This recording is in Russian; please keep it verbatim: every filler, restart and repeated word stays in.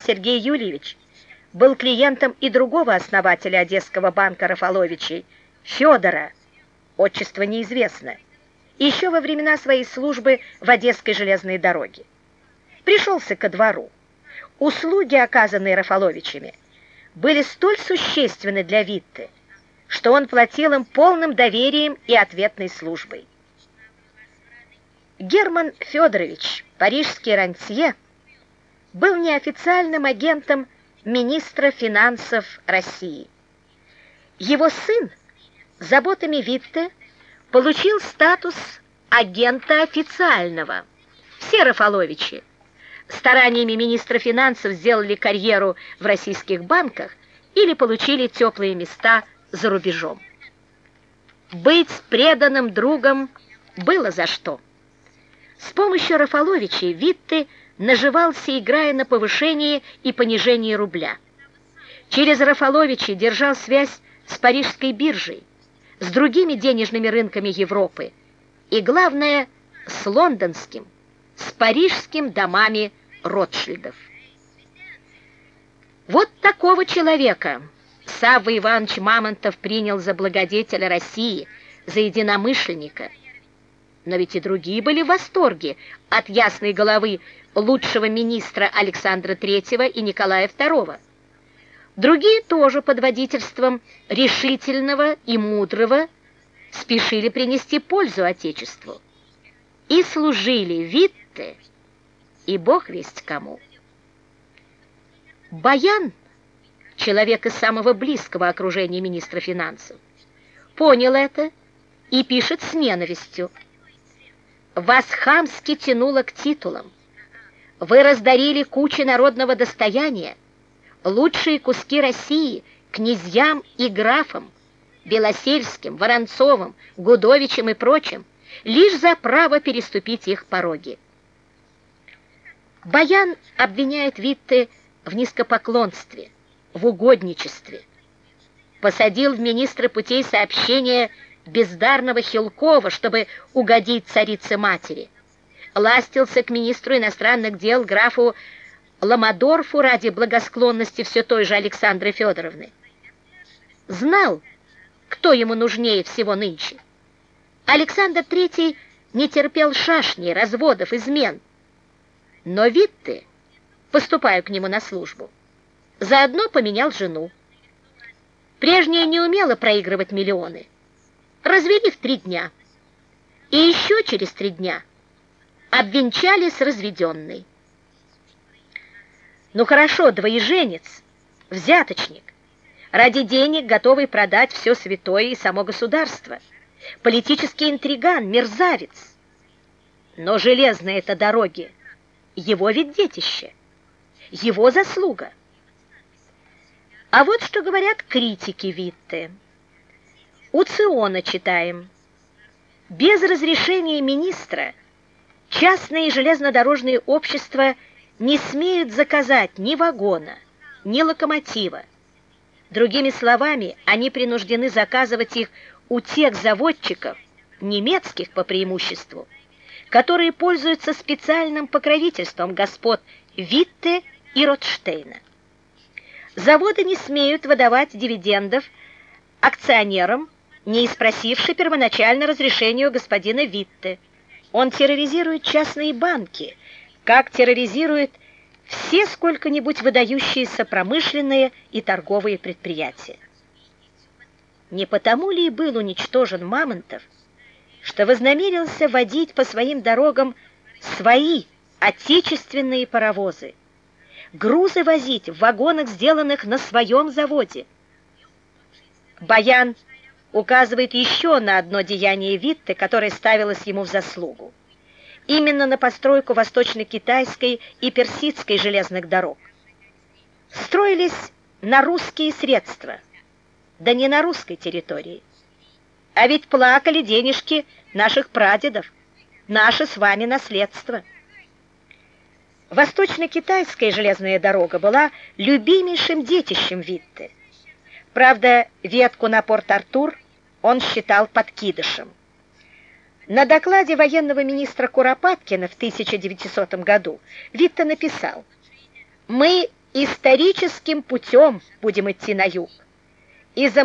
Сергей Юльевич был клиентом и другого основателя Одесского банка Рафаловичей, Федора, отчество неизвестно, еще во времена своей службы в Одесской железной дороге. Пришелся ко двору. Услуги, оказанные Рафаловичами, были столь существенны для Витте, что он платил им полным доверием и ответной службой. Герман Федорович, парижский рантье, был неофициальным агентом министра финансов России. Его сын заботами Витте получил статус агента официального. Все Рафаловичи стараниями министра финансов сделали карьеру в российских банках или получили теплые места за рубежом. Быть преданным другом было за что. С помощью Рафаловичей Витте наживался, играя на повышении и понижении рубля. Через Рафаловичей держал связь с парижской биржей, с другими денежными рынками Европы и, главное, с лондонским, с парижским домами Ротшильдов. Вот такого человека Савва Иванович Мамонтов принял за благодетеля России, за единомышленника. Но ведь и другие были в восторге от ясной головы лучшего министра Александра Третьего и Николая Второго. Другие тоже под водительством решительного и мудрого спешили принести пользу Отечеству. И служили Витте и бог весть кому. Баян, человек из самого близкого окружения министра финансов, понял это и пишет с ненавистью. «Вас хамски тянуло к титулам. Вы раздарили кучи народного достояния, лучшие куски России князьям и графам, Белосельским, Воронцовым, Гудовичем и прочим, лишь за право переступить их пороги». Баян обвиняет Витте в низкопоклонстве, в угодничестве. Посадил в министры путей сообщения бездарного Хилкова, чтобы угодить царице-матери. Ластился к министру иностранных дел графу Ламадорфу ради благосклонности все той же Александры Федоровны. Знал, кто ему нужнее всего нынче. Александр Третий не терпел шашни, разводов, измен. Но Витте, поступая к нему на службу, заодно поменял жену. Прежняя не умела проигрывать миллионы. Развели в три дня. И еще через три дня обвенчали с разведенной. Ну хорошо, двоеженец, взяточник, ради денег готовый продать все святое и само государство, политический интриган, мерзавец. Но железные это дороги, его ведь детище, его заслуга. А вот что говорят критики Витте. У Циона читаем: без разрешения министра частные железнодорожные общества не смеют заказать ни вагона, ни локомотива. Другими словами, они принуждены заказывать их у тех заводчиков, немецких по преимуществу, которые пользуются специальным покровительством господ Витте и Ротштейна. Заводы не смеют выдавать дивидендов акционерам, не спросивши первоначально разрешения у господина Витте. Он терроризирует частные банки, как терроризирует все сколько-нибудь выдающиеся промышленные и торговые предприятия. Не потому ли и был уничтожен Мамонтов, что вознамерился водить по своим дорогам свои отечественные паровозы, грузы возить в вагонах, сделанных на своем заводе? Баян указывает еще на одно деяние Витте, которое ставилось ему в заслугу. Именно на постройку восточно-китайской и персидской железных дорог. Строились на русские средства, да не на русской территории. А ведь плакали денежки наших прадедов, наше с вами наследство. Восточно-китайская железная дорога была любимейшим детищем Витте. Правда, ветку на Порт-Артур он считал подкидышем. На докладе военного министра Куропаткина в тысяча девятисотом году Витте написал: «Мы Историческим путем будем идти на юг, и за